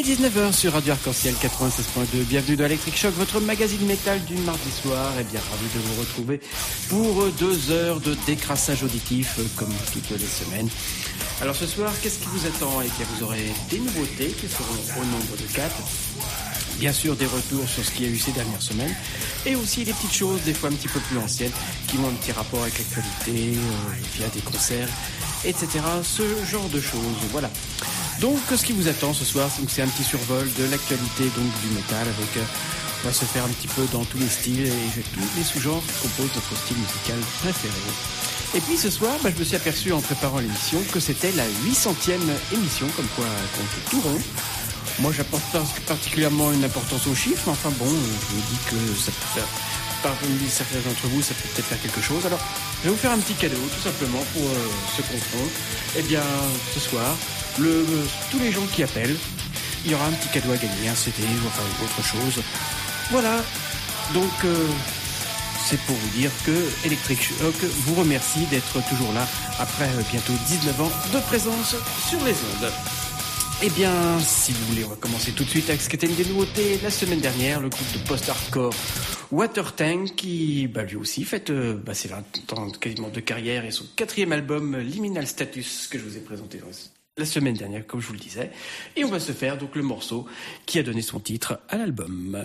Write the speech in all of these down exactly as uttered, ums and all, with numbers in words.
est dix-neuf heures sur Radio Arc-en-Ciel quatre-vingt-seize point deux. Bienvenue dans Electric Shock, votre magazine métal du mardi soir. Et bien ravi de vous retrouver pour deux heures de décrassage auditif, comme toutes les semaines. Alors ce soir, qu'est-ce qui vous attend? Et bien vous aurez des nouveautés qui seront au nombre de quatre. Bien sûr, des retours sur ce qu'il y a eu ces dernières semaines. Et aussi des petites choses, des fois un petit peu plus anciennes, qui ont un petit rapport avec l'actualité, euh, via des concerts, et cetera. Ce genre de choses, voilà. Donc, ce qui vous attend ce soir, c'est un petit survol de l'actualité donc du métal. Avec, euh, on va se faire un petit peu dans tous les styles et tous les sous-genres qui composent notre style musical préféré. Et puis ce soir, bah, je me suis aperçu en préparant l'émission que c'était la huit centième émission, comme quoi compte tout rond. Moi, j'apporte pas particulièrement une importance aux chiffres, mais enfin bon, je me dis que ça peut faire, parmi certains d'entre vous, ça peut peut-être faire quelque chose. Alors, je vais vous faire un petit cadeau, tout simplement, pour euh, ce confront. Eh bien, ce soir, le, euh, tous les gens qui appellent, il y aura un petit cadeau à gagner, un C D ou enfin autre chose. Voilà. Donc, euh, c'est pour vous dire que Electric Shock vous remercie d'être toujours là après euh, bientôt dix-neuf ans de présence sur les ondes. Eh bien, si vous voulez, on va commencer tout de suite avec ce qui était une des nouveautés la semaine dernière, le groupe de post-hardcore Watertank, qui, bah, lui aussi, fête, euh, bah, c'est vingt ans quasiment de carrière et son quatrième album, Liminal Status, que je vous ai présenté la semaine dernière, comme je vous le disais. Et on va se faire donc le morceau qui a donné son titre à l'album.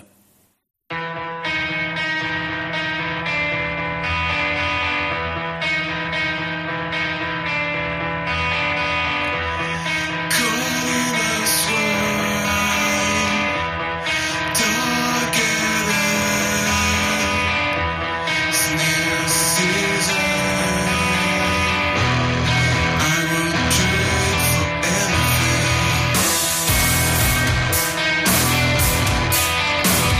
Forever.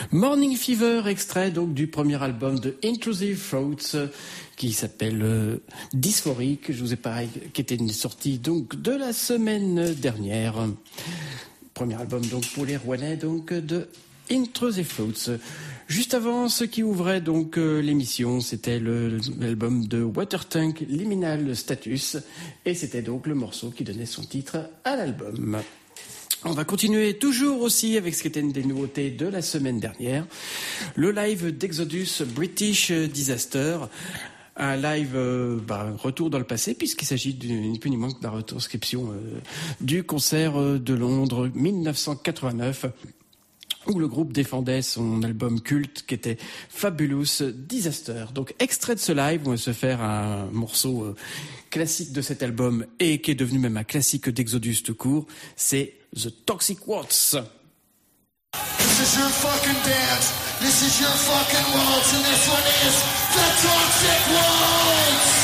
Morning Fever, extrait donc du premier album de Intrusive Thoughts qui s'appelle euh, Dysphorique, je vous ai pareil, qui était sorti donc de la semaine dernière. Premier album donc pour les Rouennais donc de Intrusive Thoughts. Juste avant, ce qui ouvrait donc euh, l'émission, c'était le, l'album de Watertank, Liminal Status, et c'était donc le morceau qui donnait son titre à l'album. On va continuer toujours aussi avec ce qui était une des nouveautés de la semaine dernière, le live d'Exodus British Disaster. Un live euh, bah, retour dans le passé, puisqu'il s'agit ni plus ni moins que de la retranscription euh, du concert euh, de Londres dix-neuf cent quatre-vingt-neuf, où le groupe défendait son album culte qui était Fabulous Disaster. Donc extrait de ce live, on va se faire un morceau euh, classique de cet album et qui est devenu même un classique d'Exodus tout court, c'est The Toxic Waltz. This is your fucking dance, this is your fucking waltz, and this one is The Toxic Waltz!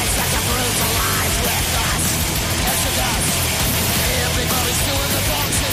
Everybody's doing the boxing.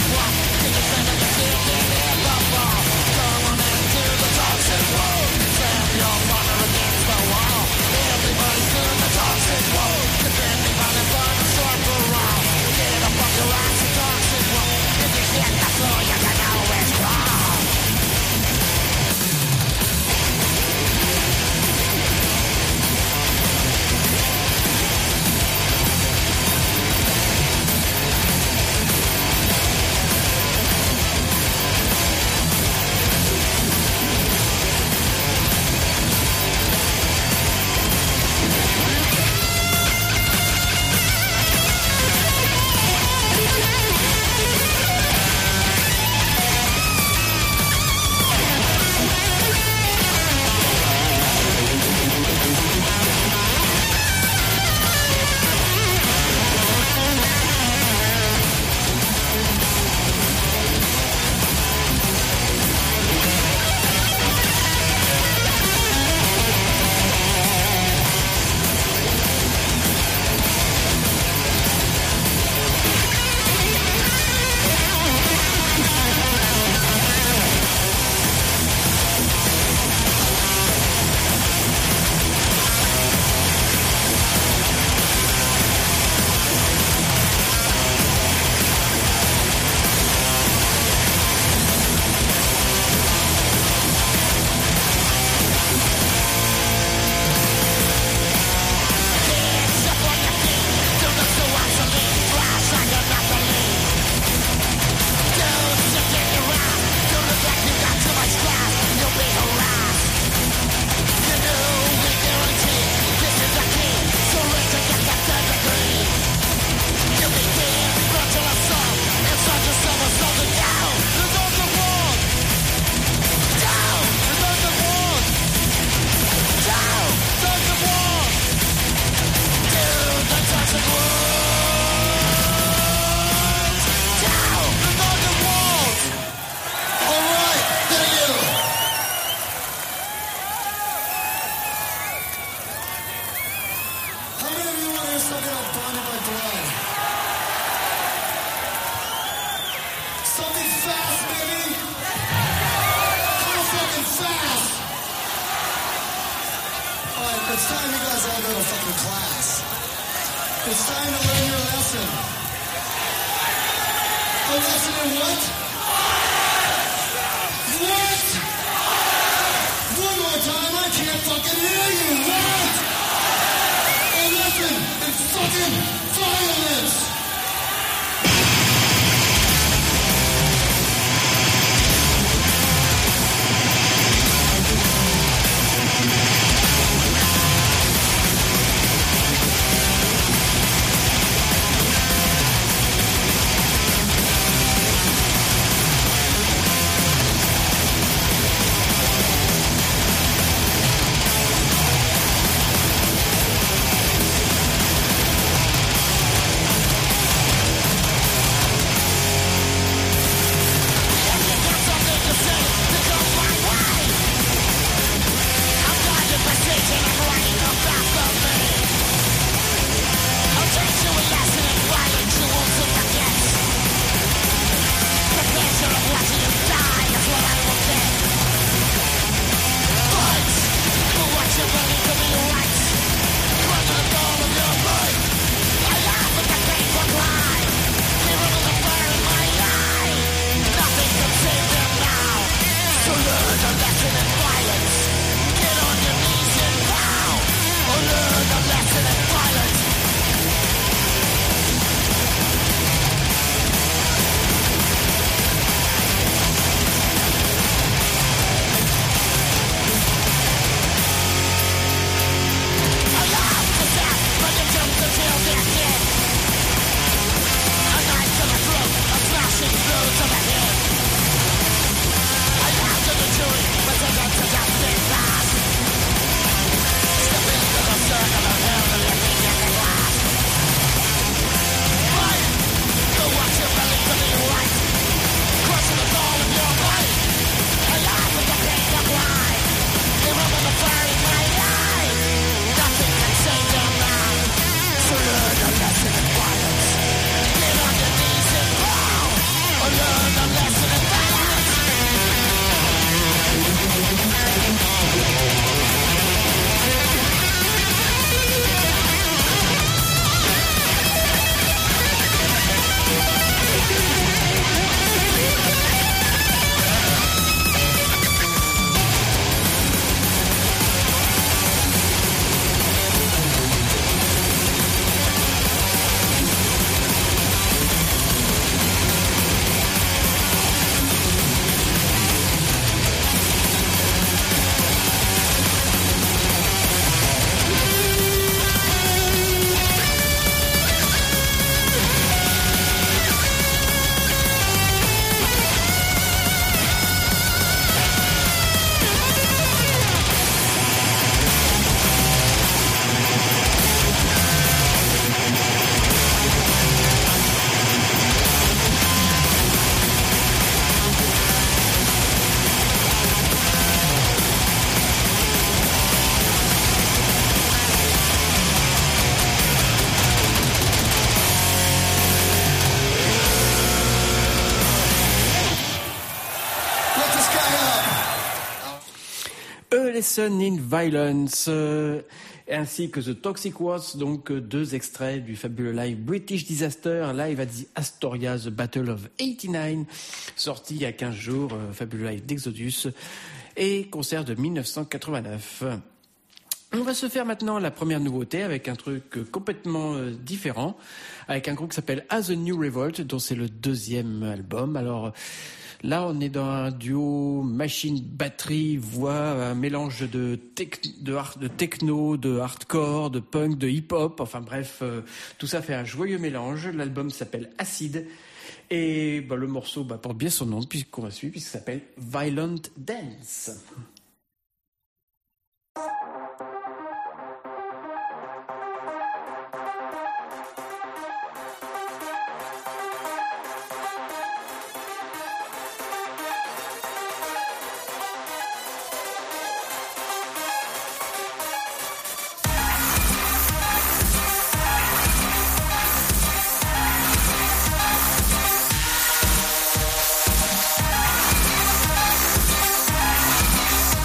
It's time you guys all go to fucking class. It's time to learn your lesson. A lesson in what? What? One more time, I can't fucking hear you. What? A lesson in fucking violence. Lesson in Violence, euh, ainsi que The Toxic Wars, donc euh, deux extraits du fabuleux live British Disaster, live at the Astoria, The Battle of eighty-nine, sorti il y a quinze jours, euh, fabuleux live d'Exodus, et concert de mille neuf cent quatre-vingt-neuf. On va se faire maintenant la première nouveauté avec un truc complètement euh, différent, avec un groupe qui s'appelle As a New Revolt, dont c'est le deuxième album. Alors là, on est dans un duo machine, batterie, voix, un mélange de, tec- de, hard- de techno, de hardcore, de punk, de hip-hop. Enfin bref, euh, tout ça fait un joyeux mélange. L'album s'appelle Acid. Et bah, le morceau bah, porte bien son nom, puisqu'on va suivre, puisqu'il s'appelle Violent Dance. We'll be right back.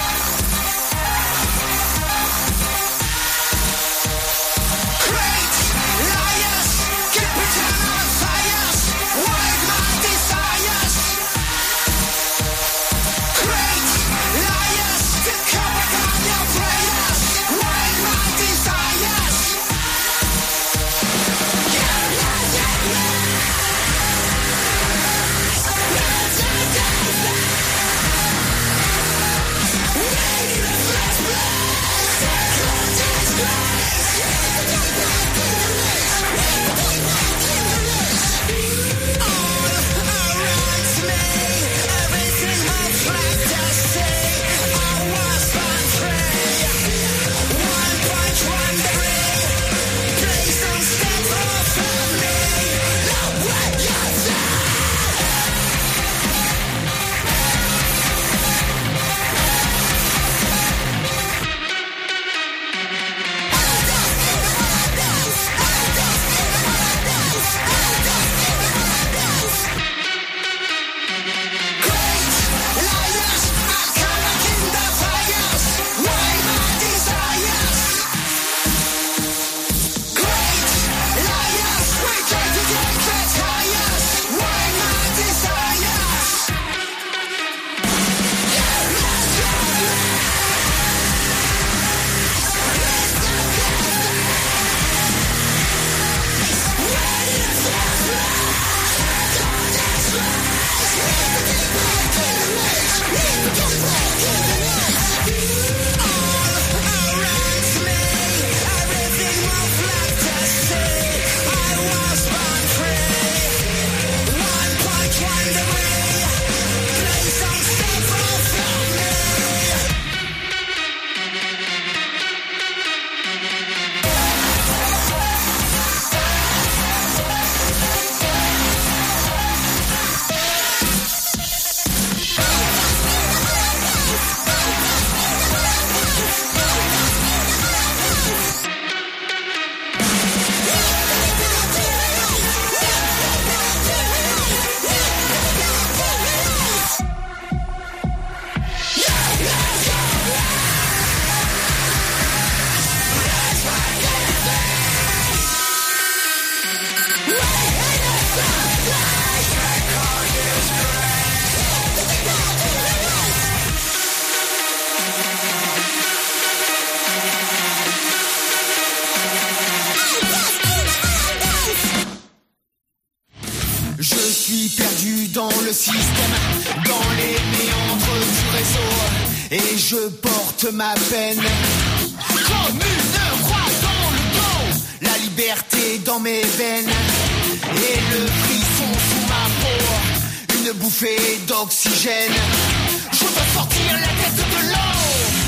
système dans les méandres du réseau. Et je porte ma peine comme une croix dans le dos. La liberté dans mes veines et le frisson sous ma peau. Une bouffée d'oxygène. Je dois sortir la tête de l'eau.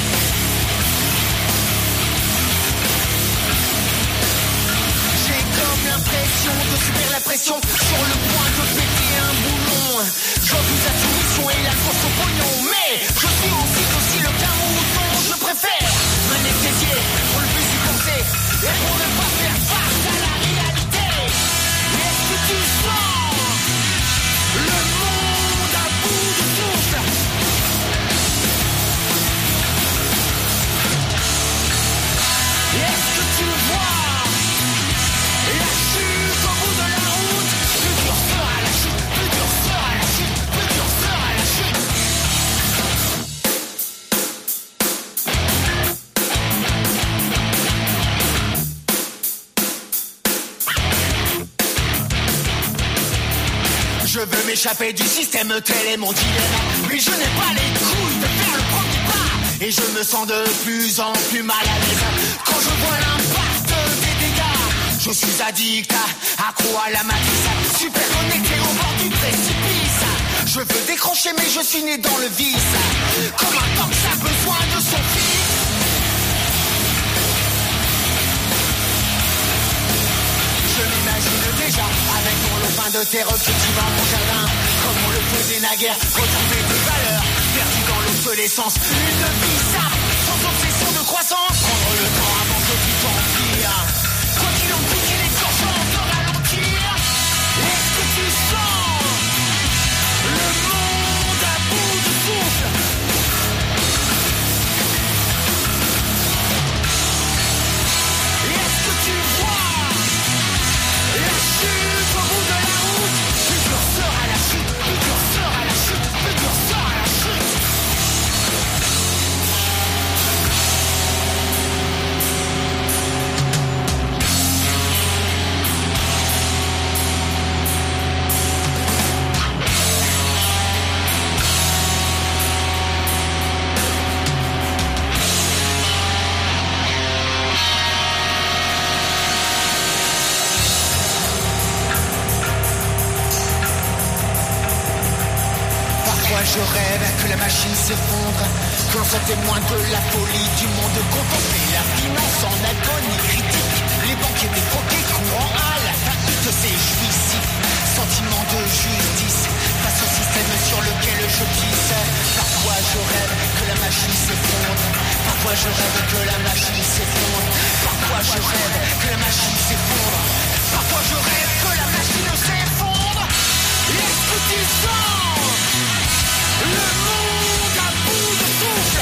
J'ai comme l'impression de subir la pression, sur le point de péter un boulon. J'oblige la soumission et la course au pognon, mais je suis aussi docile qu'un mouton. Je préfère m'anesthésier pour le plus y penser et pour ne pas faire face à la réalité. Est-ce que tu sens le monde à bout de souffle? Est-ce que tu vois la chute au bout de la route? Plus dur sera la chute, plus dur sera la chute, plus dur sera la chute. Je veux m'échapper du système, tel est mon dilemme. Mais je n'ai pas les couilles de faire le premier pas. Et je me sens de plus en plus mal à l'aise quand je vois l'impact des dégâts. Je suis addict, accro à la matrice, super connecté au bord du précipice. Je veux décrocher mais je suis né dans le vice, comme un tank a besoin de son fils. Je m'imagine déjà avec mon lopin de terre cultivant mon jardin, comme on le faisait naguère, retrouver des valeurs perdues dans l'obsolescence. Une vie simple, sans obsession de croissance, prendre le temps avant que tout empire. Quoi qu'il en coûte, il est urgent de ralentir. Est-ce que tu sens le monde à bout de souffle? Est-ce que tu vois la chute au bout de la route? Plus dur sera la chute, plus dur sera la chute, plus dur sera la chute. Je rêve que la machine s'effondre, que l'on soit témoin de la folie du monde, contempler la finance en agonie critique, les banquiers défroqués courant à la faillite, ces jouissifs sentiments de justice face au système sur lequel je pisse. Parfois je rêve que la machine s'effondre, parfois je rêve que la machine s'effondre, parfois je rêve que la machine s'effondre, parfois je rêve que la machine s'effondre. Est-ce que tu sens le monde à bout de souffle?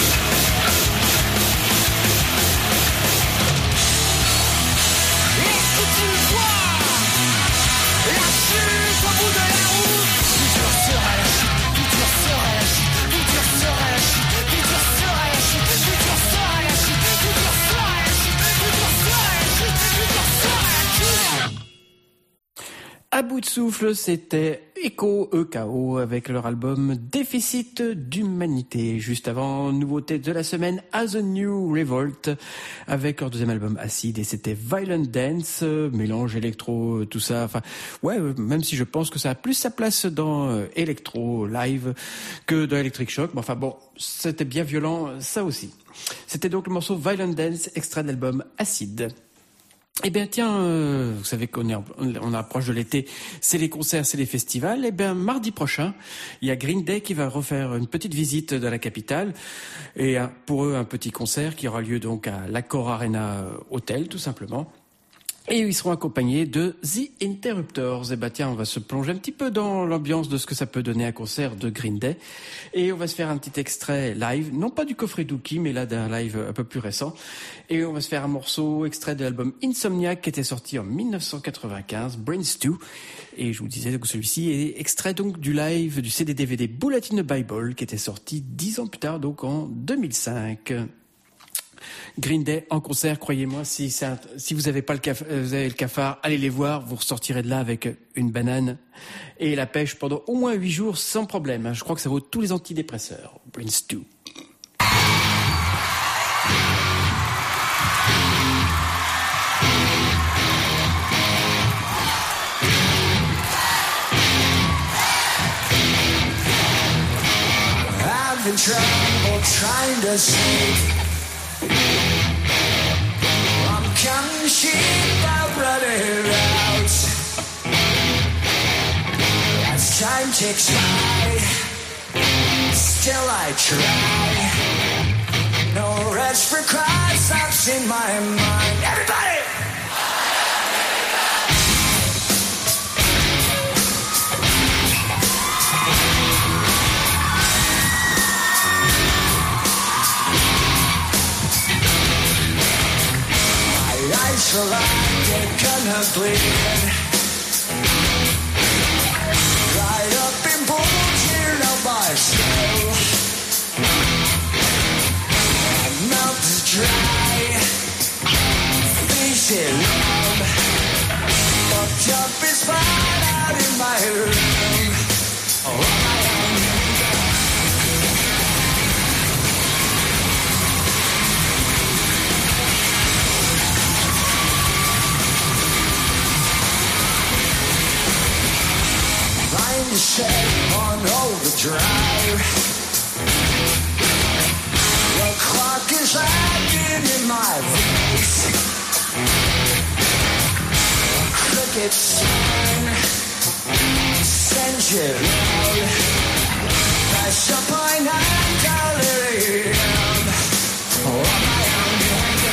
Est-ce que tu vois la chute au bout de la route? Plus dur sera la chute, plus dur sera la chute, plus dur sera la chute, plus dur sera la chute, plus dur sera la chute, plus dur sera la chute, plus dur sera la chute, plus dur sera la chute. À bout de souffle, c'était Echo, E K O, avec leur album Déficit d'humanité. Juste avant, nouveauté de la semaine, As a New Revolt, avec leur deuxième album Acide, et c'était Violent Dance, mélange électro, tout ça. Enfin, ouais, même si je pense que ça a plus sa place dans électro live que dans Electric Shock. Mais enfin bon, c'était bien violent, ça aussi. C'était donc le morceau Violent Dance, extrait de l'album Acide. Eh bien tiens, euh, vous savez qu'on est en, on approche de l'été, c'est les concerts, c'est les festivals. Eh bien mardi prochain, il y a Green Day qui va refaire une petite visite dans la capitale et un, pour eux un petit concert qui aura lieu donc à l'Accor Arena Hotel tout simplement. Et ils seront accompagnés de The Interrupters. Et bah tiens, on va se plonger un petit peu dans l'ambiance de ce que ça peut donner un concert de Green Day. Et on va se faire un petit extrait live, non pas du coffret Dookie, mais là d'un live un peu plus récent. Et on va se faire un morceau extrait de l'album Insomniac qui était sorti en dix-neuf cent quatre-vingt-quinze, Brain Stew. Et je vous disais que celui-ci est extrait donc du live du C D D V D Bullet in the Bible qui était sorti dix ans plus tard, donc en deux mille cinq. Green Day en concert, croyez-moi, si, c'est un, si vous avez pas le caf, vous avez le cafard, allez les voir, vous ressortirez de là avec une banane et la pêche pendant au moins huit jours sans problème. Je crois que ça vaut tous les antidépresseurs. Brain Stew. In trouble trying to sleep. I'm counting sheep, I'm running out. As time ticks by, still I try. No rest for cries, thoughts in my mind. Everybody! So like they're gonna bleed. Right up in pools here now by still. My mouth is dry, face it numb. Fucked up is fine out in my room. Oh, my own. Mind is set on overdrive. The clock is lagging in my face. A cricket sign sends you loud. Nice up my night delirium. Oh, my own.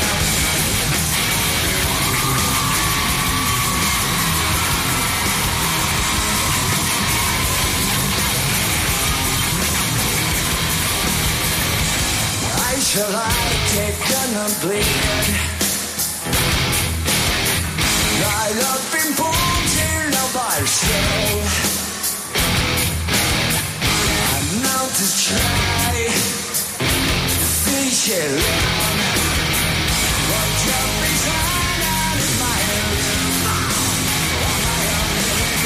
Till I take gonna bleed. Right up in pools here now by still. My mouth is dry, face it long. What's up behind out in my room? On my own.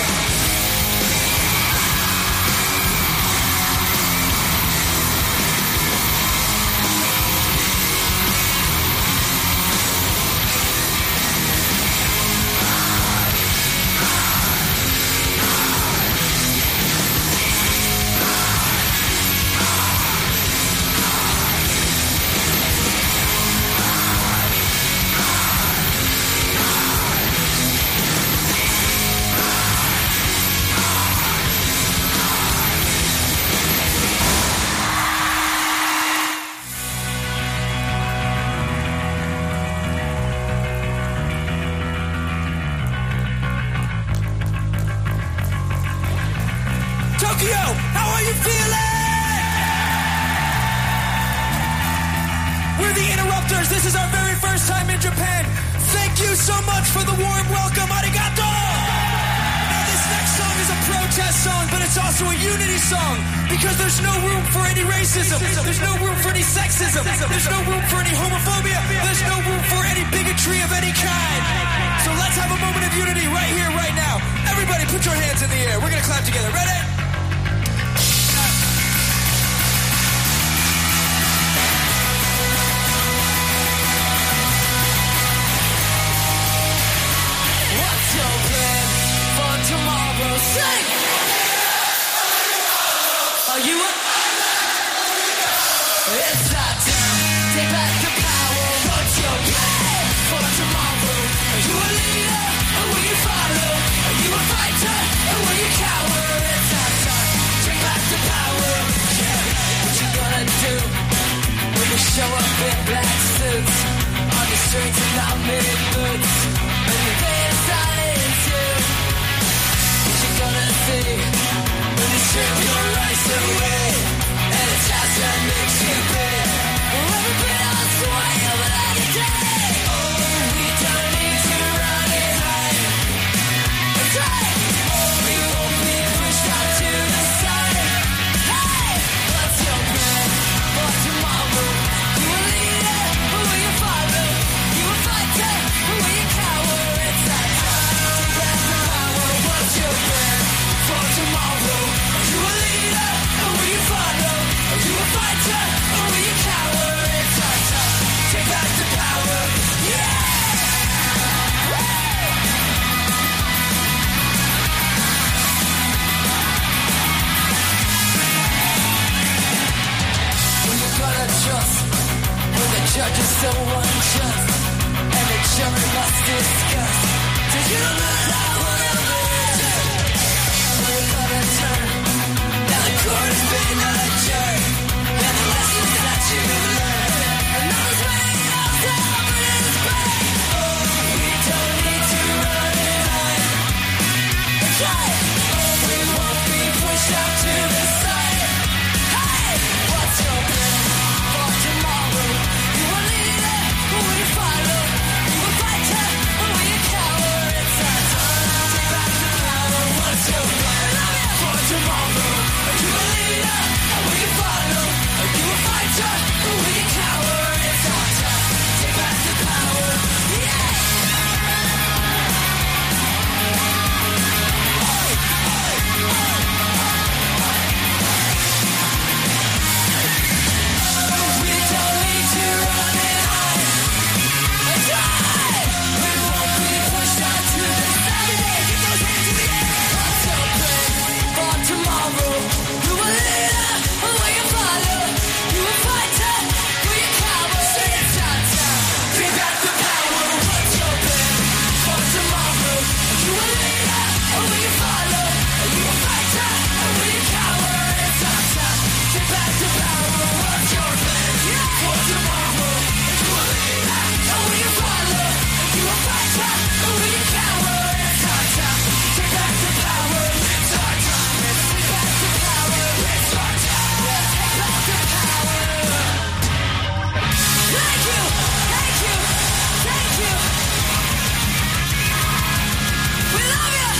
This is our very first time in Japan. Thank you so much for the warm welcome. Arigato! Now this next song is a protest song, but it's also a unity song because there's no room for any racism. There's no room for any sexism. There's no room for any homophobia. There's no room for any bigotry of any kind. So let's have a moment of unity right here, right now. Everybody put your hands in the air. We're going to clap together. Ready? Tomorrow, sing! Are you up? It's our time, take back the power. What's your plan for tomorrow? Are you a leader, or will you follow? Are you a fighter, or will you cower? It's our time, take back the power. Yeah, what you gonna do when you show up in black suits on the streets and not many boots? And the day is silence you. Gonna see when you strip your rights away, and it's just that makes you pay. Well, every bit on sway of another day. Oh, we don't need to run and hide. That's right. Oh, we won't be pushed out to the side. Hey, what's your plan for tomorrow? You a leader, or will judge is so unjust, and the jury must discuss. Did you know that I would have been? We're gonna turn. Now the court has been adjourned, and the lessons that you learned. And all this way of self is pain. We don't need to run and hide. Try it. We won't be pushed out to the side. Hey, what's your plan for tomorrow? You a leader, will you follow? You a fighter, or will you cower? It's our time. Take back the power. What's your plan for tomorrow? Are you a leader, or will you follow? Are you a fighter, or will you cower? It's our time. Take back the power. Yeah. We don't need to run and hide. Try. We won't be pushed out to the side. Get those hands in the air. What's your plan for tomorrow? You a leader, or will you follow? You a fighter, will you cower? Say it's our time. Take back the power. What's your plan for tomorrow? You a leader, or will you follow? Are you a fighter, or will you cower? It's our time. Take back the power. What's your plan for tomorrow? You a leader, or will you follow? Are you a fighter, or will you cower? It's our time. Take back the power. It's our time. Take back the power. It's our time. Take back the power. Thank you. Thank you. Thank you. We love you.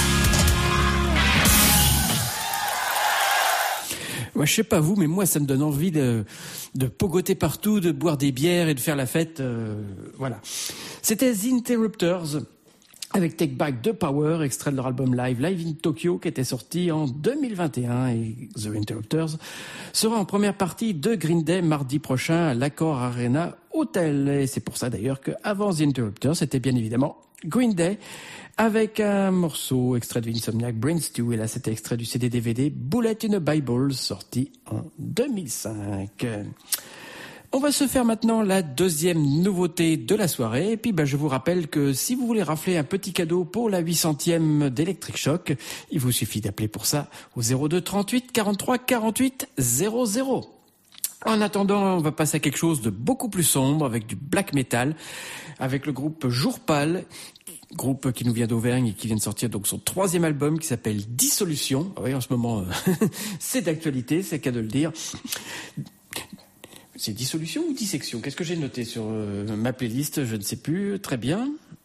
Moi, je sais pas vous, mais moi, ça me donne envie de, de pogoter partout, de boire des bières et de faire la fête. euh, voilà. C'était The Interrupters avec Take Back the Power, extrait de leur album Live, Live in Tokyo, qui était sorti en deux mille vingt et un. Et The Interrupters sera en première partie de Green Day mardi prochain à l'Accor Arena Hotel. Et c'est pour ça d'ailleurs qu'avant The Interrupters, c'était bien évidemment Green Day avec un morceau extrait de Insomniac, Brain Stew. Et là, c'était extrait du C D D V D Bullet in a Bible, sorti en deux mille cinq. On va se faire maintenant la deuxième nouveauté de la soirée. Et puis, bah, je vous rappelle que si vous voulez rafler un petit cadeau pour la huit centième d'Electric Shock, il vous suffit d'appeler pour ça au zéro deux trente-huit quarante-trois quarante-huit zéro zéro. En attendant, on va passer à quelque chose de beaucoup plus sombre avec du black metal, avec le groupe Jour Pâle, groupe qui nous vient d'Auvergne et qui vient de sortir donc son troisième album qui s'appelle Dissolution. Oui, en ce moment, c'est d'actualité, c'est le cas de le dire. C'est dissolution ou dissection? Qu'est-ce que j'ai noté sur euh, ma playlist? Je ne sais plus. Très bien.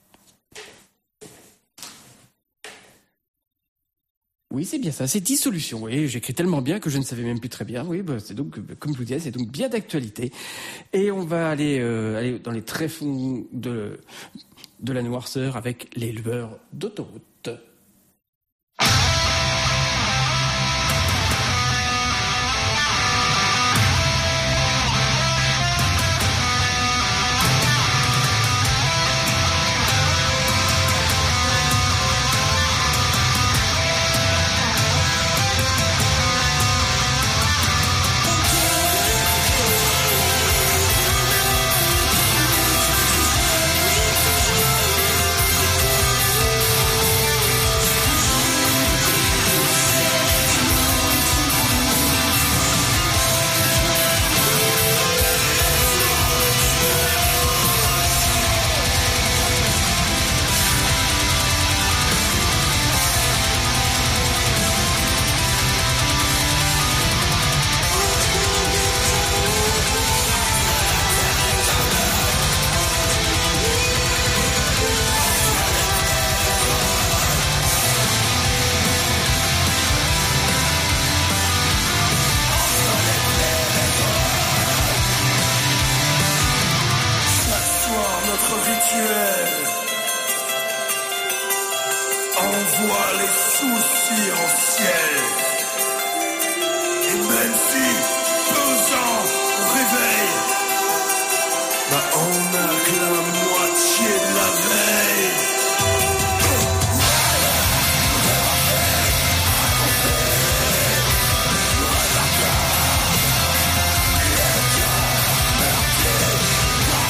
Oui, c'est bien ça. C'est dissolution. Oui, j'écris tellement bien que je ne savais même plus très bien. Oui, bah, c'est donc, comme je vous disais, c'est donc bien d'actualité. Et on va aller, euh, aller dans les tréfonds de, de la noirceur avec l'éleveur d'autoroute. Thank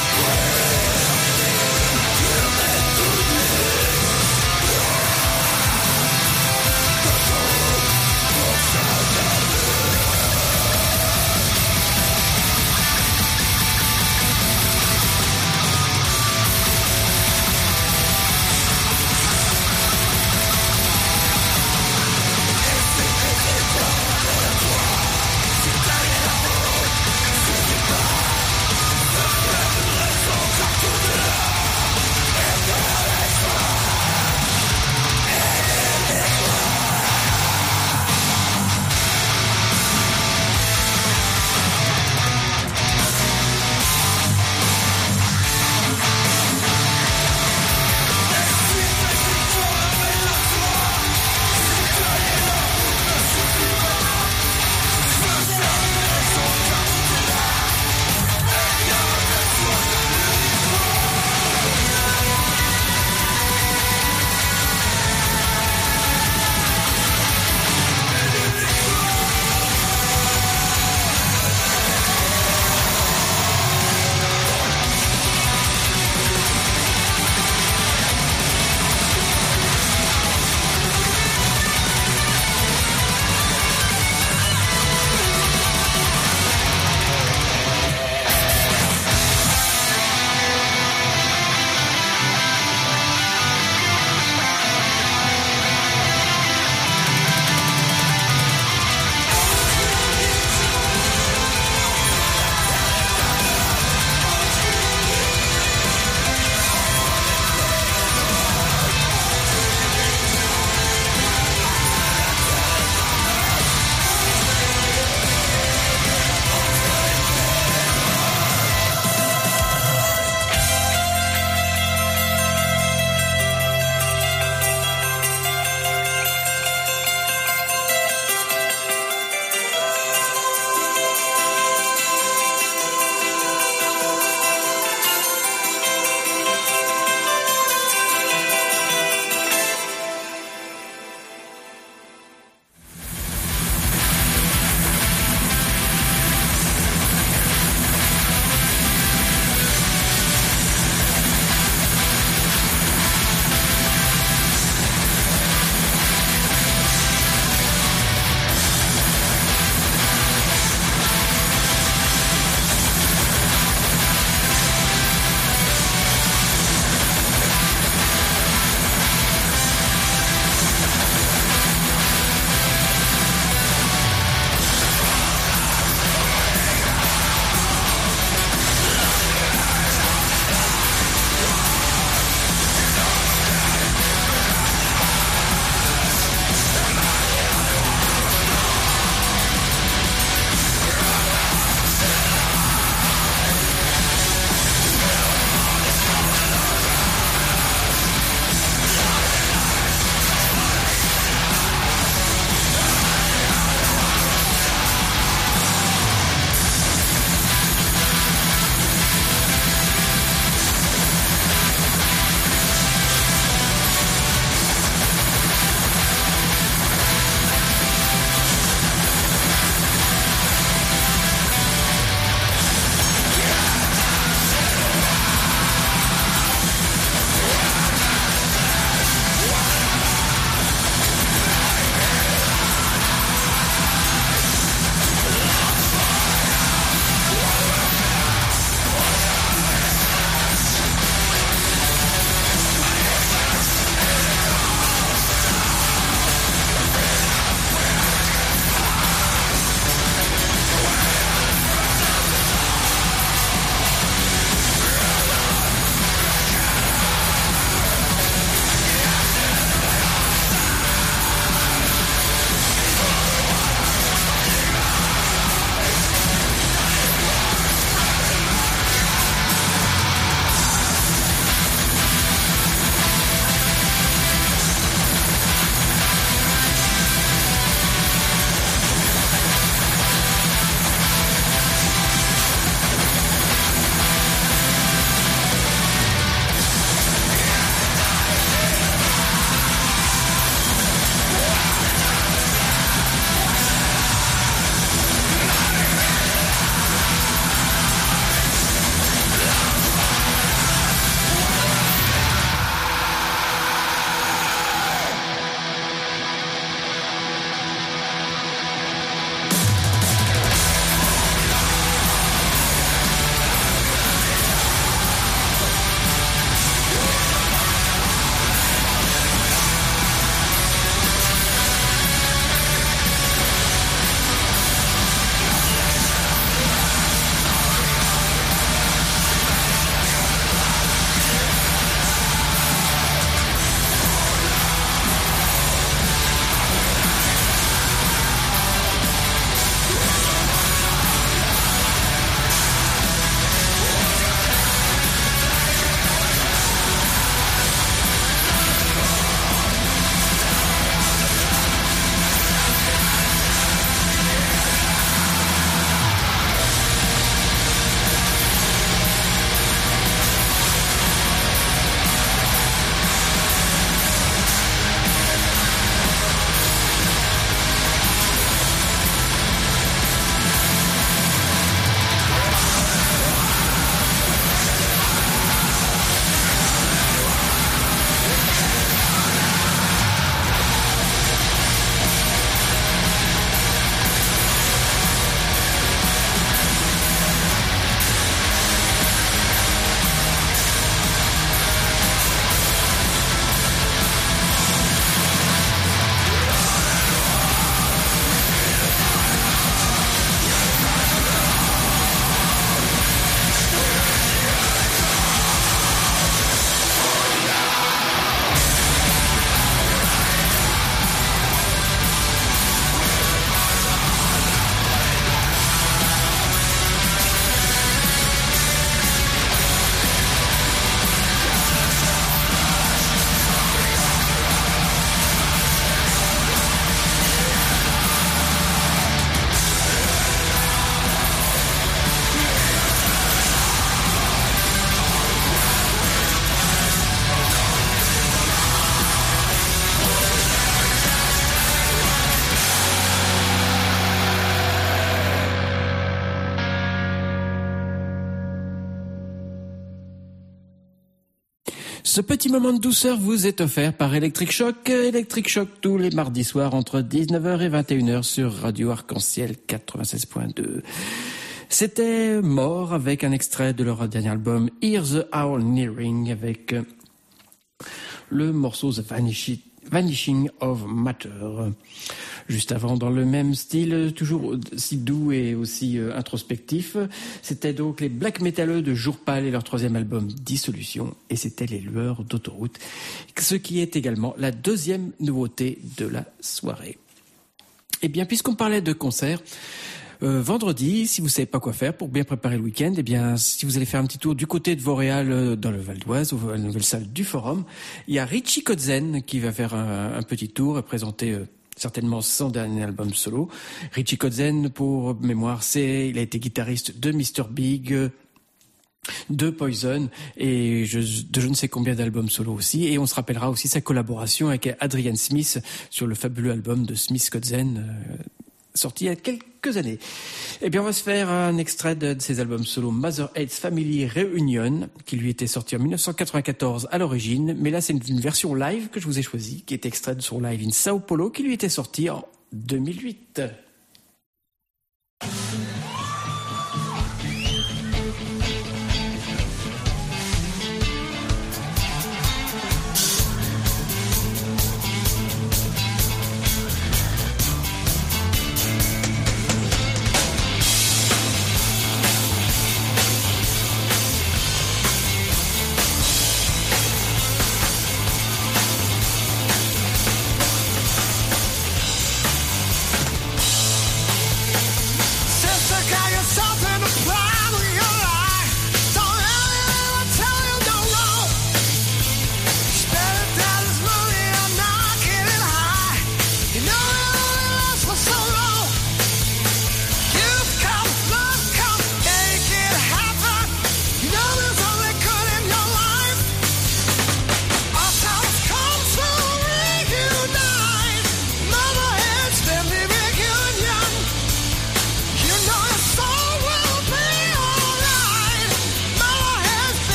Ce petit moment de douceur vous est offert par Electric Shock. Electric Shock tous les mardis soirs entre dix-neuf heures et vingt et une heures sur Radio Arc-en-Ciel quatre-vingt-seize point deux. C'était Mort avec un extrait de leur dernier album Hear the Owl Nearing avec le morceau The Vanishing, Vanishing of Matter. Juste avant, dans le même style, toujours si doux et aussi euh, introspectif, c'était donc les Black Métalleux de Jour Pâle et leur troisième album Dissolution, et c'était les Lueurs d'autoroute, ce qui est également la deuxième nouveauté de la soirée. Eh bien, puisqu'on parlait de concerts, Euh, vendredi, si vous savez pas quoi faire pour bien préparer le week-end, eh bien, si vous allez faire un petit tour du côté de Vauréal, euh, dans le Val d'Oise, ou à la nouvelle salle du Forum, il y a Richie Kotzen qui va faire un, un petit tour et présenter euh, certainement son dernier album solo. Richie Kotzen, pour mémoire, c'est, il a été guitariste de mister Big, euh, de Poison et je, de je ne sais combien d'albums solo aussi, et on se rappellera aussi sa collaboration avec Adrian Smith sur le fabuleux album de Smith Kotzen, euh, sorti il y a quelques années. Eh bien, on va se faire un extrait de, de ses albums solo Mother Hates Family Reunion, qui lui était sorti en dix-neuf cent quatre-vingt-quatorze à l'origine, mais là c'est une, une version live que je vous ai choisie, qui est extraite de son live in Sao Paulo, qui lui était sorti en deux mille huit.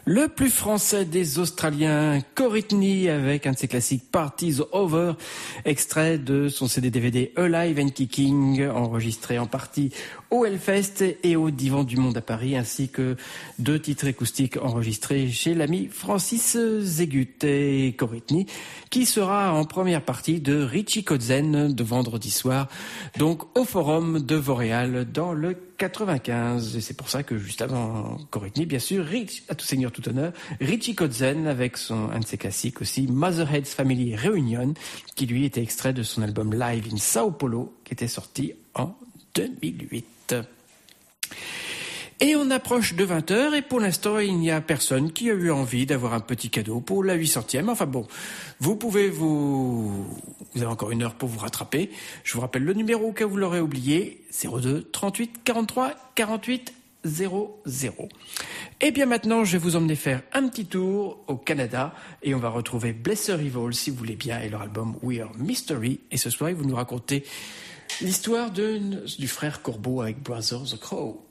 Le plus français des Australiens, Coritney, avec un de ses classiques Parties Over, extrait de son C D D V D Alive and Kicking, enregistré en partie au Hellfest et au Divan du Monde à Paris, ainsi que deux titres acoustiques enregistrés chez l'ami Francis Zégut. Et Coritney, qui sera en première partie de Richie Kotzen de vendredi soir, donc au Forum de Vauréal dans le quatre-vingt-quinze. Et c'est pour ça que juste avant Coritney, bien sûr, Rich, à tout seigneur, tout honneur, Richie Kotzen avec son, un de ses classiques aussi, Motherhead's Family Reunion, qui lui était extrait de son album Live in Sao Paulo, qui était sorti en deux mille huit. Et on approche de vingt heures et pour l'instant, il n'y a personne qui a eu envie d'avoir un petit cadeau pour la huit centième. Enfin bon, vous pouvez vous... Vous avez encore une heure pour vous rattraper. Je vous rappelle le numéro au cas où vous l'aurez oublié, zéro deux trente-huit quarante-trois quarante-huit zéro zéro. Et bien maintenant, je vais vous emmener faire un petit tour au Canada et on va retrouver Blesser Evil, si vous voulez bien, et leur album We Are Mystery. Et ce soir, ils vont nous raconter l'histoire de, du frère Corbeau avec Brother the Crow.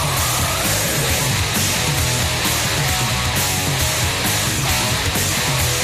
Tonight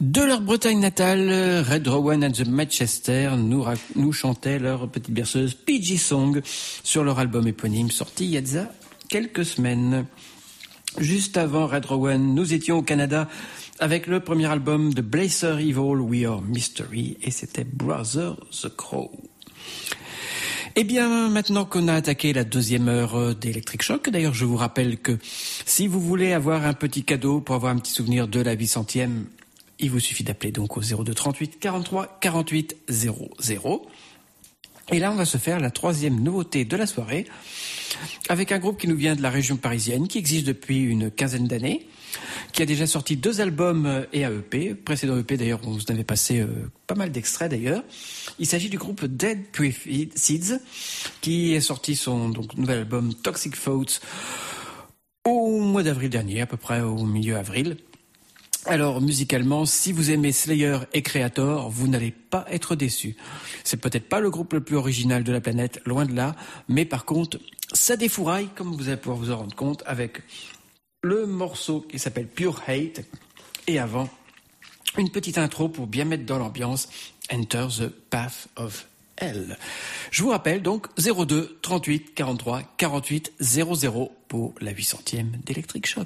De leur Bretagne natale, Red Rowan and the Manchester nous, ra- nous chantaient leur petite berceuse P G Song sur leur album éponyme sorti il y a déjà quelques semaines. Juste avant Red Rowan, nous étions au Canada avec le premier album de Blazer Evil, We Are Mystery, et c'était Brother the Crow. Eh bien, maintenant qu'on a attaqué la deuxième heure d'Electric Shock, d'ailleurs je vous rappelle que si vous voulez avoir un petit cadeau pour avoir un petit souvenir de la huit centième, il vous suffit d'appeler donc au zéro deux trente-huit quarante-trois quarante-huit zéro zéro. Et là, on va se faire la troisième nouveauté de la soirée avec un groupe qui nous vient de la région parisienne, qui existe depuis une quinzaine d'années, qui a déjà sorti deux albums et un E P. Précédent E P, d'ailleurs, on vous avait passé euh, pas mal d'extraits, d'ailleurs. Il s'agit du groupe Dead Seeds, qui a sorti son donc, nouvel album Toxic Thoughts au mois d'avril dernier, à peu près au milieu avril. Alors, musicalement, si vous aimez Slayer et Creator, vous n'allez pas être déçus. C'est peut-être pas le groupe le plus original de la planète, loin de là, mais par contre, ça défouraille, comme vous allez pouvoir vous en rendre compte, avec le morceau qui s'appelle Pure Hate, et avant, une petite intro pour bien mettre dans l'ambiance, Enter the Path of Hell. Je vous rappelle donc zéro deux trente-huit quarante-trois quarante-huit zéro zéro pour la huit centième d'Electric Shock.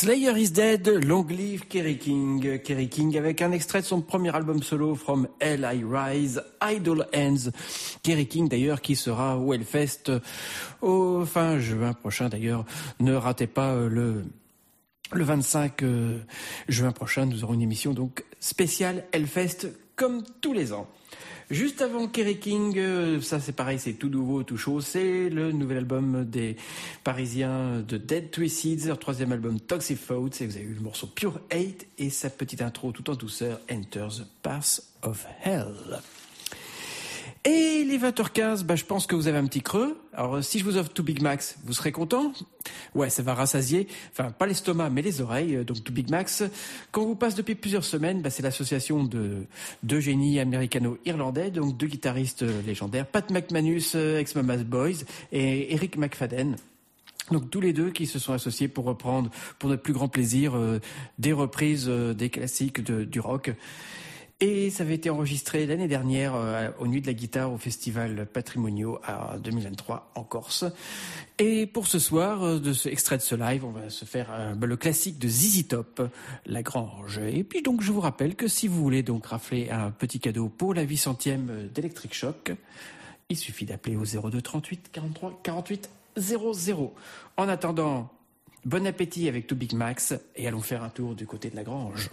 Slayer is Dead, Long Live Kerry King. Kerry King avec un extrait de son premier album solo, From Hell I Rise, Idle Hands. Kerry King d'ailleurs qui sera au Hellfest au fin juin prochain d'ailleurs. Ne ratez pas le... Le vingt-cinq juin prochain, nous aurons une émission donc spéciale Hellfest comme tous les ans. Juste avant Kerry King, ça c'est pareil, c'est tout nouveau, tout chaud, c'est le nouvel album des Parisiens de Dead Twisted, leur troisième album Toxic Thoughts, et vous avez eu le morceau Pure Hate et sa petite intro tout en douceur, Enter the Path of Hell. Et les vingt heures quinze, bah, je pense que vous avez un petit creux. Alors, si je vous offre Two Big Macs, vous serez content? Ouais, ça va rassasier. Enfin, pas l'estomac, mais les oreilles. Donc, Two Big Macs. Quand on vous passe depuis plusieurs semaines, bah, c'est l'association de deux génies américano-irlandais, donc deux guitaristes légendaires, Pat McManus, ex-Mama's Boys, et Eric McFadden. Donc tous les deux qui se sont associés pour reprendre, pour notre plus grand plaisir, euh, des reprises euh, des classiques de, du rock. Et ça avait été enregistré l'année dernière euh, aux Nuits de la Guitare au Festival Patrimonio à deux mille vingt-trois en Corse. Et pour ce soir, euh, de ce extrait de ce live, on va se faire euh, bah, le classique de Z Z Top, La Grange. Et puis donc je vous rappelle que si vous voulez donc rafler un petit cadeau pour la vie centième d'Electric Shock, il suffit d'appeler au zéro deux trente-huit quarante-trois quarante-huit zéro zéro. En attendant, bon appétit avec Two Big Macs et allons faire un tour du côté de La Grange.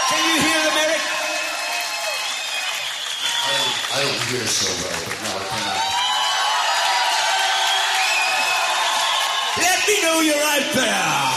Can you hear them, Eric? I don't, I don't hear so well, but no, I cannot. Let me know you're out there.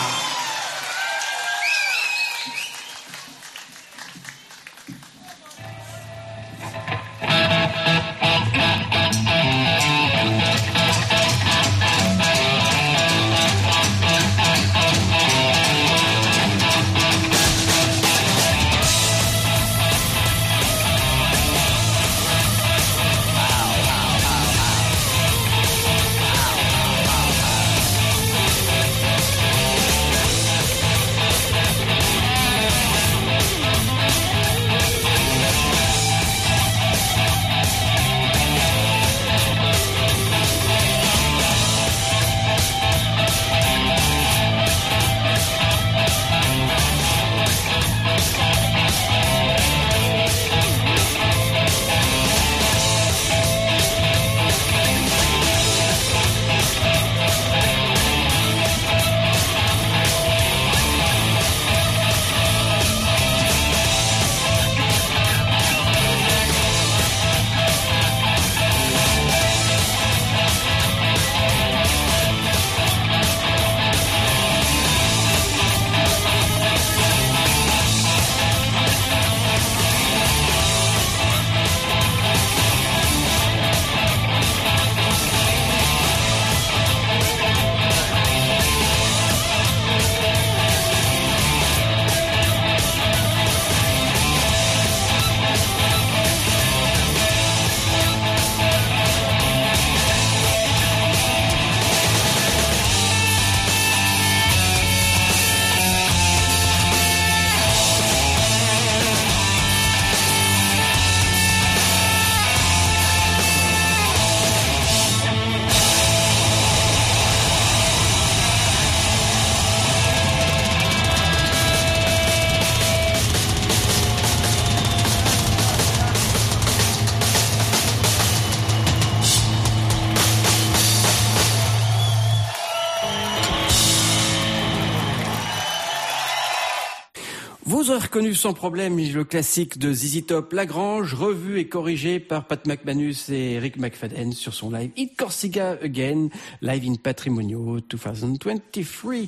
Vous aurez reconnu sans problème le classique de Z Z Top, Lagrange, revu et corrigé par Pat McManus et Rick McFadden sur son live Hit Corsica Again, live in Patrimonio deux mille vingt-trois.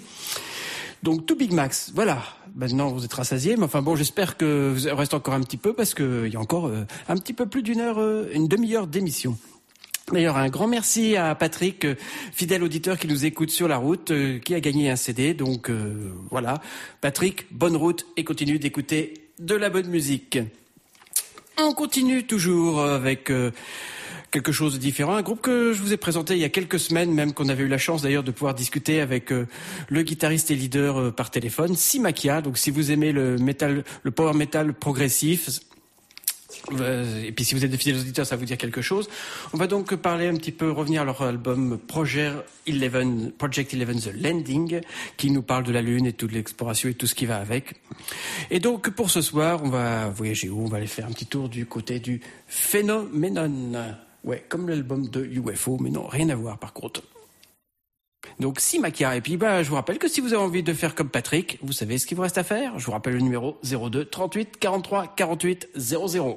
Donc, tout Big Max, voilà. Maintenant, vous êtes rassasiés, mais enfin bon, j'espère que vous restez encore un petit peu parce qu'il y a encore euh, un petit peu plus d'une heure, euh, une demi-heure d'émission. D'ailleurs, un grand merci à Patrick, euh, fidèle auditeur qui nous écoute sur la route, euh, qui a gagné un C D. Donc euh, voilà, Patrick, bonne route et continue d'écouter de la bonne musique. On continue toujours avec euh, quelque chose de différent, un groupe que je vous ai présenté il y a quelques semaines, même qu'on avait eu la chance d'ailleurs de pouvoir discuter avec euh, le guitariste et leader euh, par téléphone, Simakia. Donc si vous aimez le metal, le power metal progressif. Et puis si vous êtes des fidèles auditeurs, ça va vous dire quelque chose. On va donc parler un petit peu, revenir à leur album Project eleven, Project eleven The Landing, qui nous parle de la Lune et toute l'exploration et tout ce qui va avec. Et donc pour ce soir, on va voyager où ? On va aller faire un petit tour du côté du Phenomenon. Ouais, comme l'album de U F O, mais non, rien à voir par contre. Donc Simakia, et puis bah, je vous rappelle que si vous avez envie de faire comme Patrick, vous savez ce qu'il vous reste à faire. Je vous rappelle le numéro zéro deux trente-huit quarante-trois quarante-huit zéro zéro.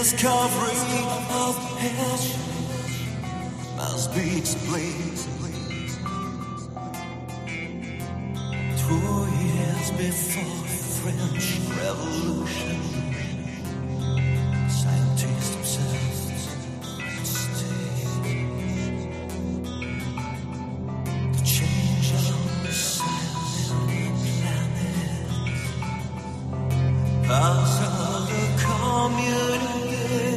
discovery of pitch must be explained. Two years before the French Revolution, scientists themselves stayed. The change on the silent planet, puzzle the community,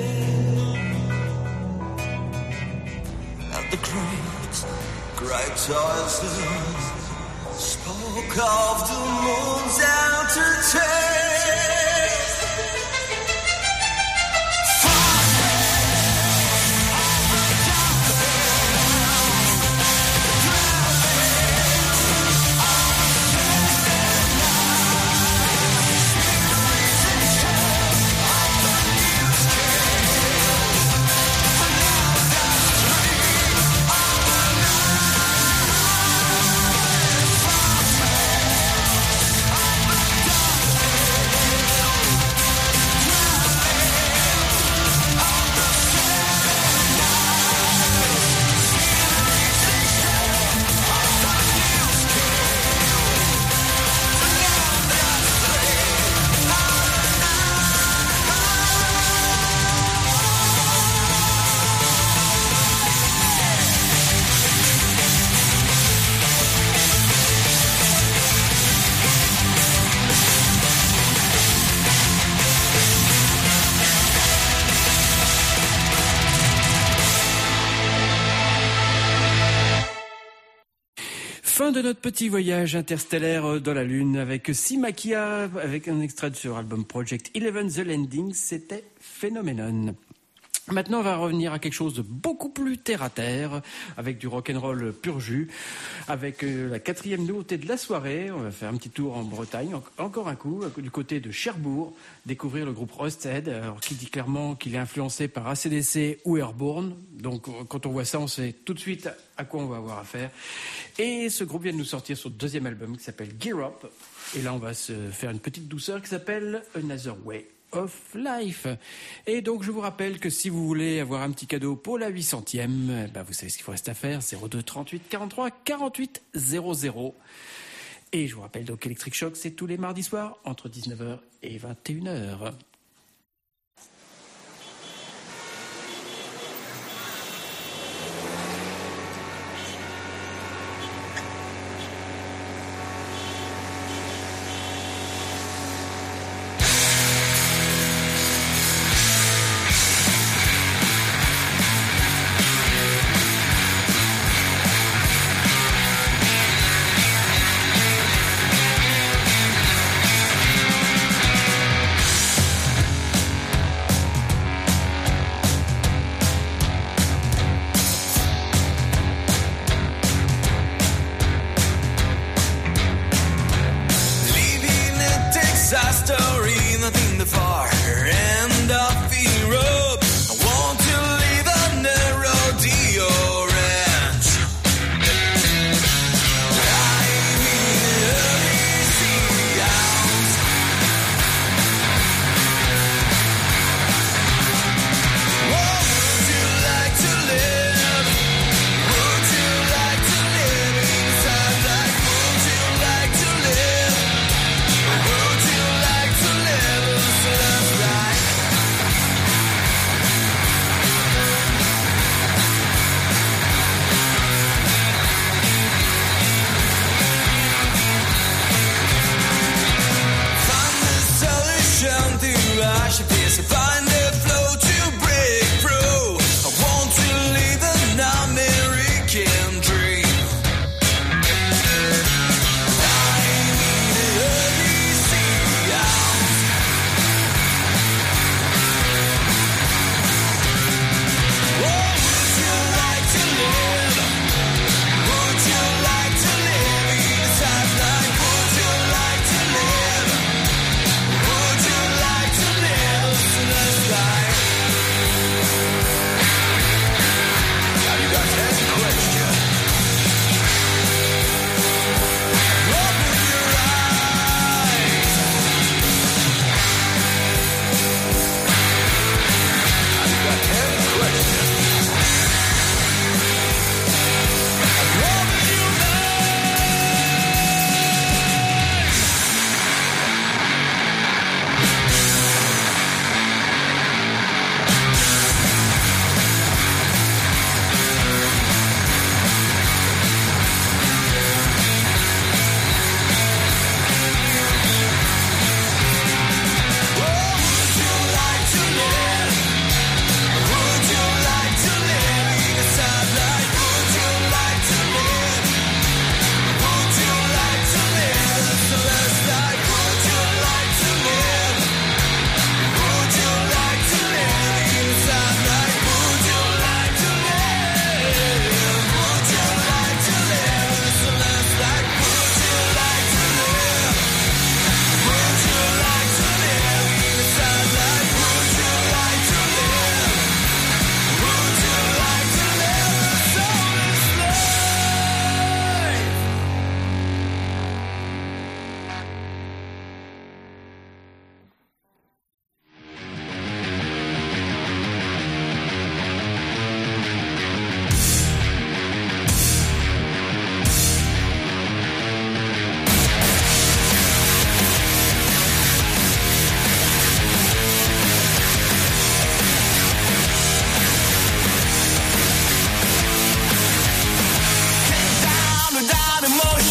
and the great, great oysters spoke of the moon's outer taste. Fin de notre petit voyage interstellaire dans la Lune avec Simakia, avec un extrait de sur album Project Eleven, The Landing, c'était Phenomenon. Maintenant, on va revenir à quelque chose de beaucoup plus terre-à-terre, avec du rock'n'roll pur jus, avec euh, la quatrième nouveauté de la soirée. On va faire un petit tour en Bretagne, en- encore un coup, du côté de Cherbourg, découvrir le groupe Rusted, alors qui dit clairement qu'il est influencé par A C D C ou Airborne. Donc, quand on voit ça, on sait tout de suite à quoi on va avoir affaire. Et ce groupe vient de nous sortir son deuxième album qui s'appelle Gear Up. Et là, on va se faire une petite douceur qui s'appelle Another Way of Life. Et donc je vous rappelle que si vous voulez avoir un petit cadeau pour la huit centième, ben vous savez ce qu'il faut rester à faire, zéro deux trente-huit quarante-trois quarante-huit zéro zéro. Et je vous rappelle donc Electric Shock, c'est tous les mardis soirs entre dix-neuf heures et vingt et une heures. Thank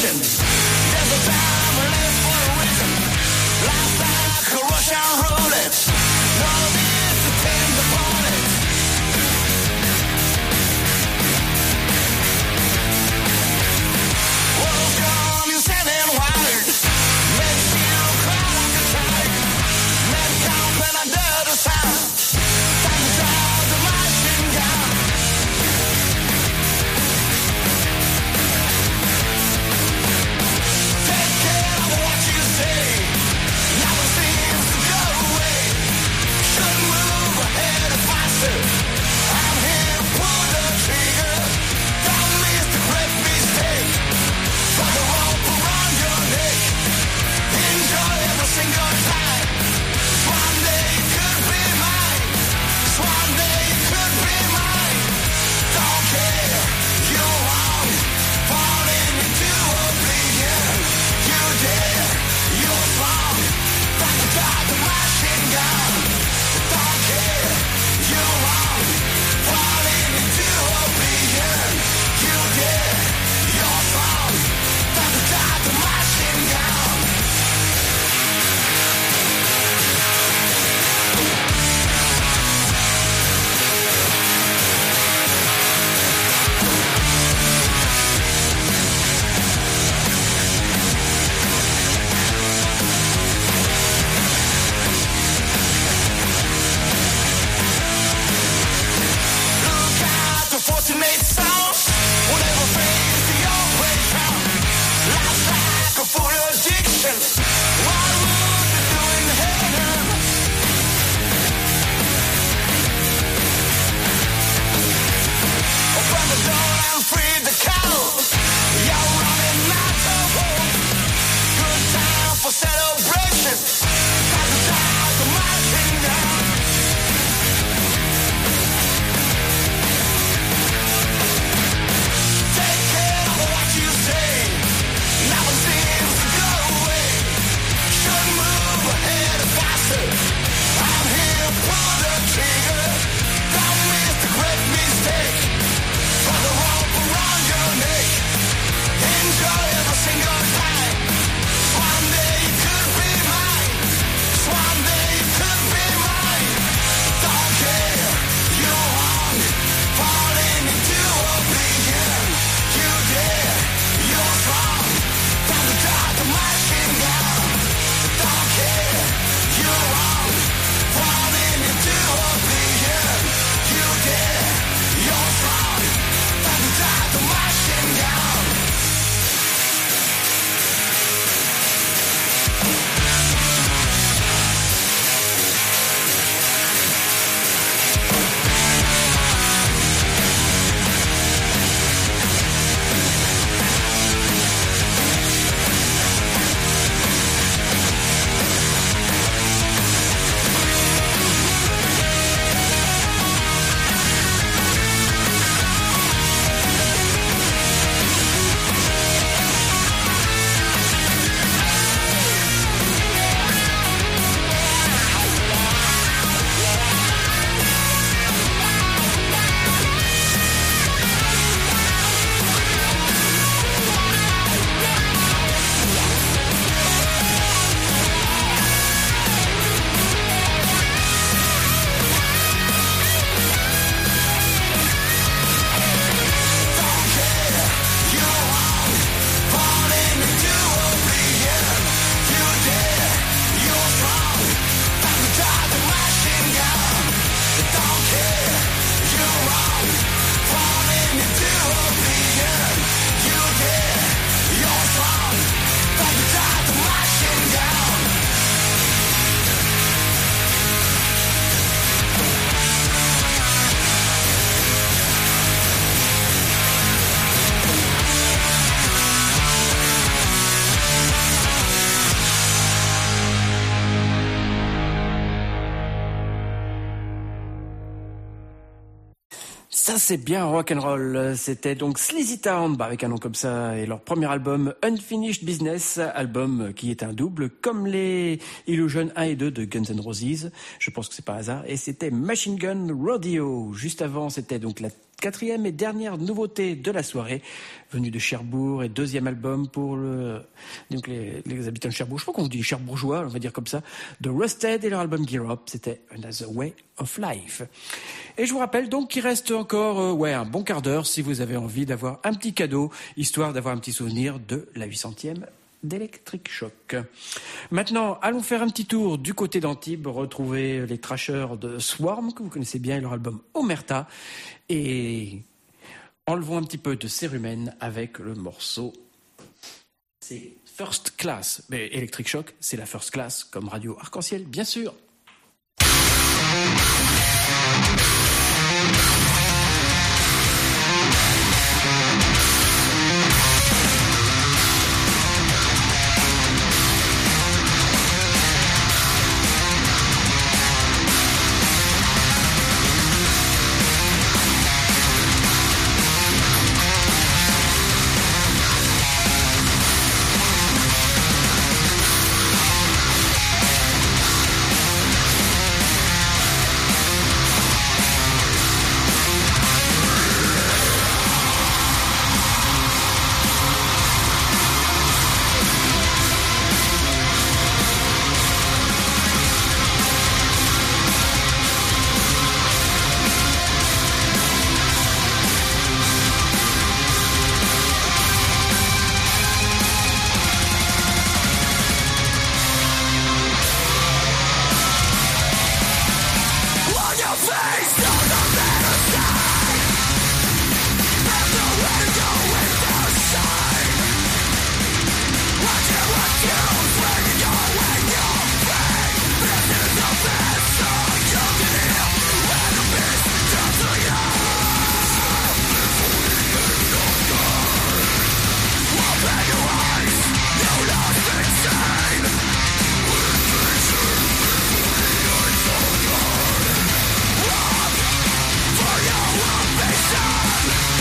destruction. There's a time I live for a reason. Life's like a Russian roulette. No need to depend upon it. World's gone insane and wired. Makes you cry like a child. Men counting under the sun. Time to draw the machine gun. Take care of what you say. Never seems to go away. Should move ahead faster. I'm here to pull the trigger. Don't miss the great mistake. Put the rope around your neck. Enjoy every single time. One day it could be mine. One day it could be mine. Don't care. You're wrong. Falling into oblivion. You dare. You're strong. Time to start the machine gun. Don't care. You're wrong. Falling into oblivion. You dare. You're strong. Time to start the machine gun. Look out the fortunate soul. Whatever face the old way down. Life's like a full addiction. What would you do in heaven? Open the door and free the cow. You're running out of hope. Good time for celebration. Time to start the machine gun. Take care of what you say. Never seems to go away. Should move ahead faster. I'm here to pull the trigger. Don't miss the great mistake. Put the rope around your neck. Enjoy every single time. One day it could be mine. One day it could be mine. Don't care. You're wrong. Falling into oblivion. You dare. You're strong. Time to start the machine gun. Don't care. You're wrong. Falling into oblivion. You dare. You're strong. Time to start the machine gun. Ça c'est bien rock'n'roll. C'était donc Sleazy Town, bah, avec un nom comme ça, et leur premier album Unfinished Business, album qui est un double comme les Illusion un et deux de Guns N' Roses. Je pense que c'est pas hasard. Et c'était Machine Gun Rodeo. Juste avant, c'était donc la quatrième et dernière nouveauté de la soirée, venue de Cherbourg et deuxième album pour le, donc les, les habitants de Cherbourg, je crois qu'on dit Cherbourgeois, on va dire comme ça, de Rusted et leur album Gear Up, c'était Another Way of Life. Et je vous rappelle donc qu'il reste encore euh, ouais, un bon quart d'heure si vous avez envie d'avoir un petit cadeau, histoire d'avoir un petit souvenir de la huit centième d'Electric Shock. Maintenant, allons faire un petit tour du côté d'Antibes, retrouver les trashers de Swarm, que vous connaissez bien, et leur album Omerta, et enlevons un petit peu de cérumen avec le morceau. C'est First Class. Mais Electric Shock, c'est la First Class, comme Radio Arc-en-Ciel, bien sûr.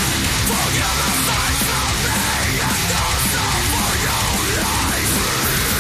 Forgive my face for me and also for your life.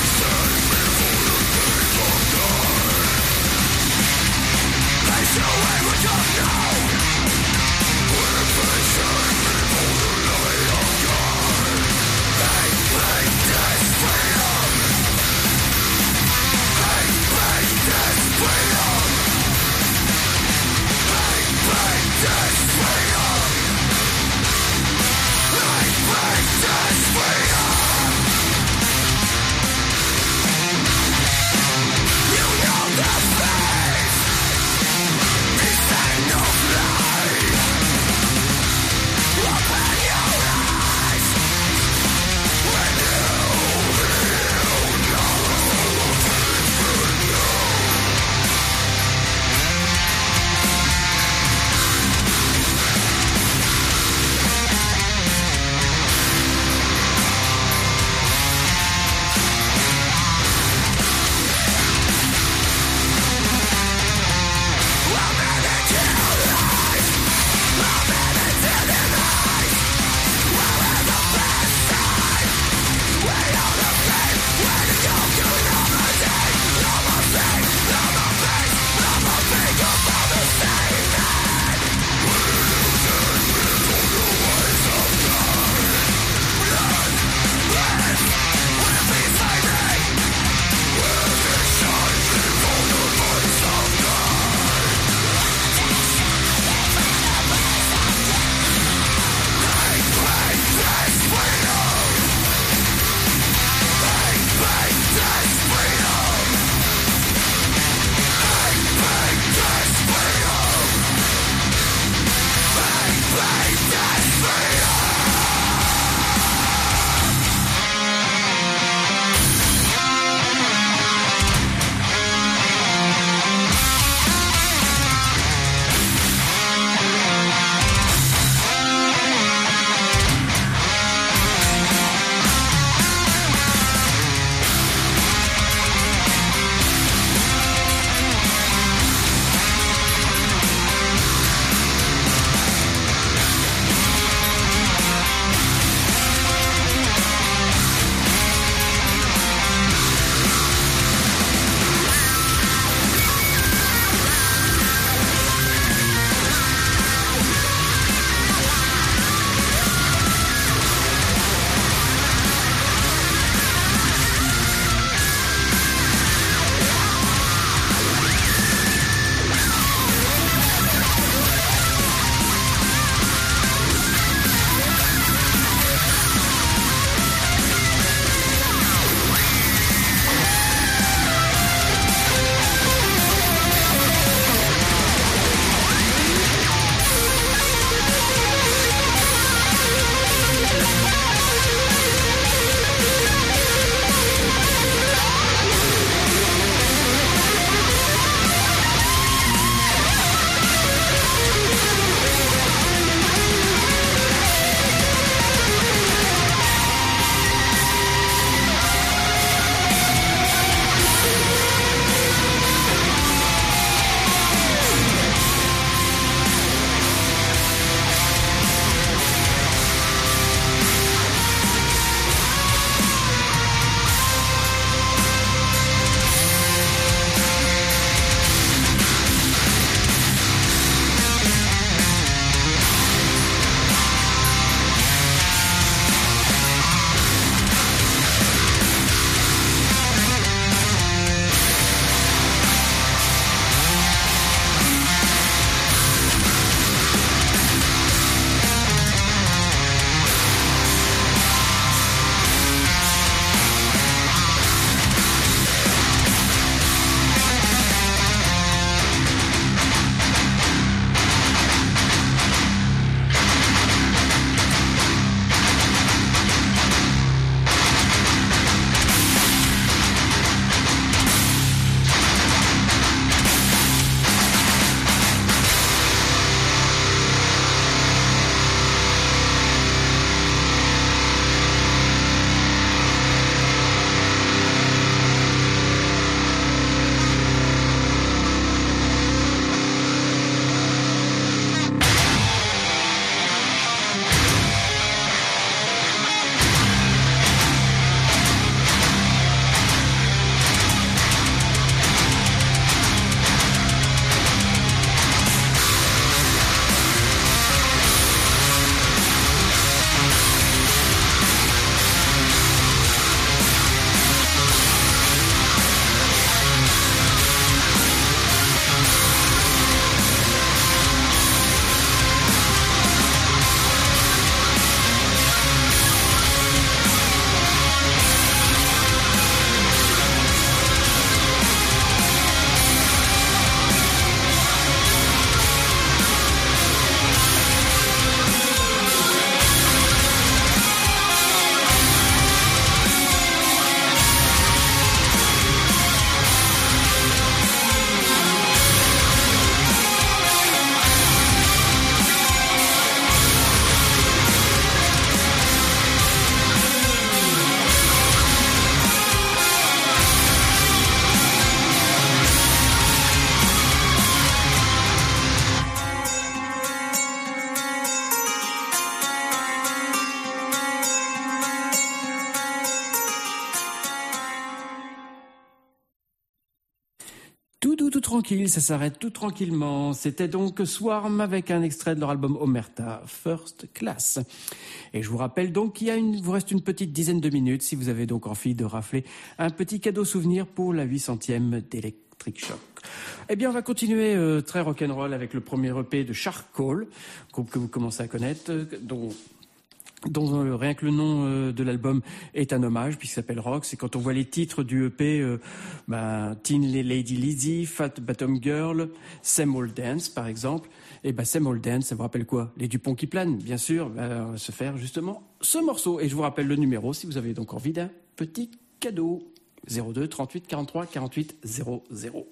tout tout tranquille, ça s'arrête tout tranquillement. C'était donc Swarm avec un extrait de leur album Omerta, First Class. Et je vous rappelle donc qu'il y a une, vous reste une petite dizaine de minutes si vous avez donc envie de rafler un petit cadeau souvenir pour la huit centième d'Electric Shock. Eh bien, on va continuer euh, très rock'n'roll avec le premier E P de Charcoal, groupe que vous commencez à connaître, euh, dont dont euh, rien que le nom euh, de l'album est un hommage puisqu'il s'appelle Rocks, et quand on voit les titres du E P, euh, bah, Teen Lady Lizzy, Fat Bottom Girl, Same Old Dance par exemple, et bah Same Old Dance, ça vous rappelle quoi? Les Dupont qui planent, bien sûr. Bah, on va se faire justement ce morceau, et je vous rappelle le numéro si vous avez donc envie d'un petit cadeau. Zéro deux trente-huit quarante-trois quarante-huit zéro zéro.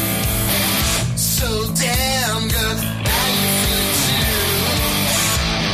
So damn good, how you feel too?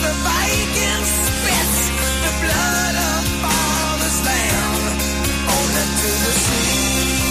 the Viking spits the blood of father's land, only to the sea.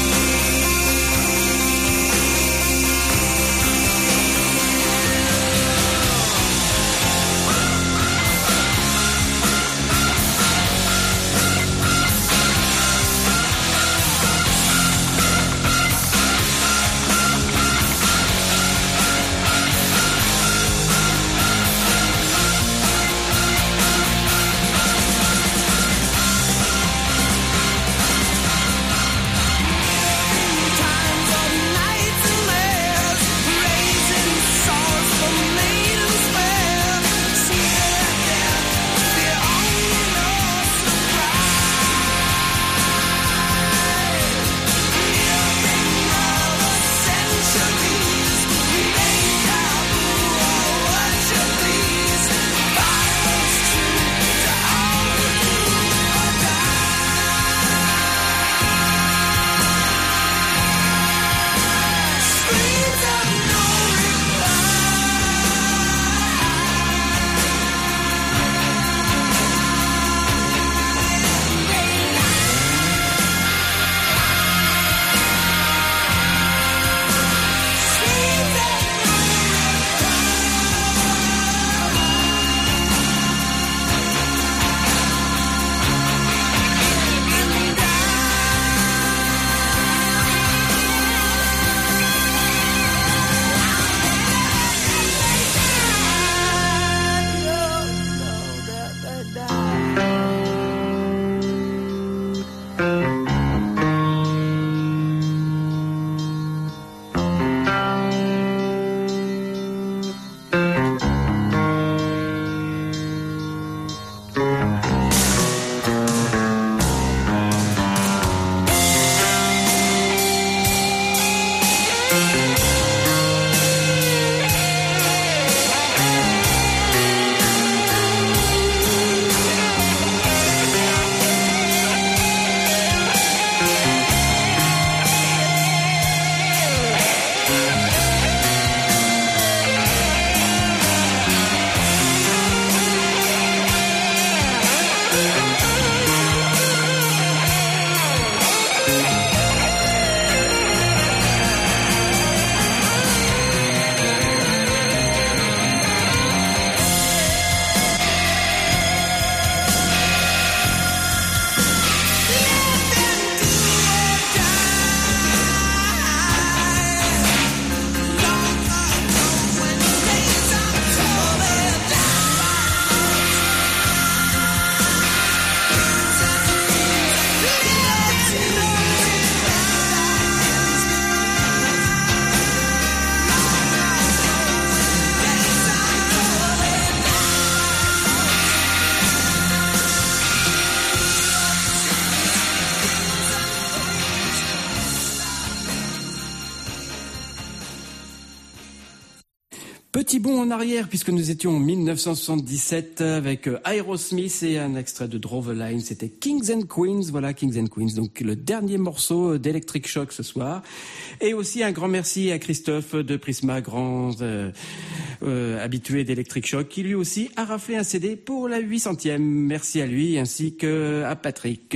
Petit bond en arrière puisque nous étions en dix-neuf cent soixante-dix-sept avec Aerosmith et un extrait de Draw the Line, c'était Kings and Queens, voilà Kings and Queens, donc le dernier morceau d'Electric Shock ce soir. Et aussi un grand merci à Christophe de Prisma, grand euh, euh, habitué d'Electric Shock, qui lui aussi a raflé un C D pour la huit centième. Merci à lui ainsi qu'à Patrick.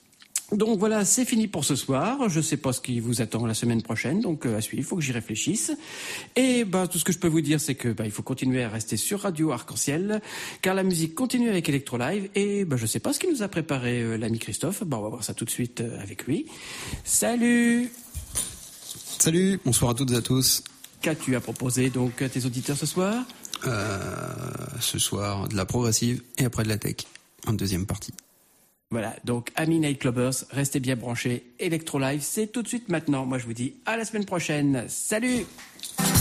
Donc voilà, c'est fini pour ce soir. Je sais pas ce qui vous attend la semaine prochaine, donc euh, à suivre, il faut que j'y réfléchisse. Et bah tout ce que je peux vous dire, c'est que bah il faut continuer à rester sur Radio Arc-en-Ciel, car la musique continue avec Electro Live. Et bah je sais pas ce qu'il nous a préparé euh, l'ami Christophe. Bah on va voir ça tout de suite euh, avec lui. Salut. Salut, bonsoir à toutes et à tous. Qu'as-tu à proposer donc à tes auditeurs ce soir? euh, Ce soir, de la progressive et après de la tech, en deuxième partie. Voilà, donc amis Nightclubbers, restez bien branchés. Electro Live, c'est tout de suite maintenant. Moi je vous dis à la semaine prochaine. Salut!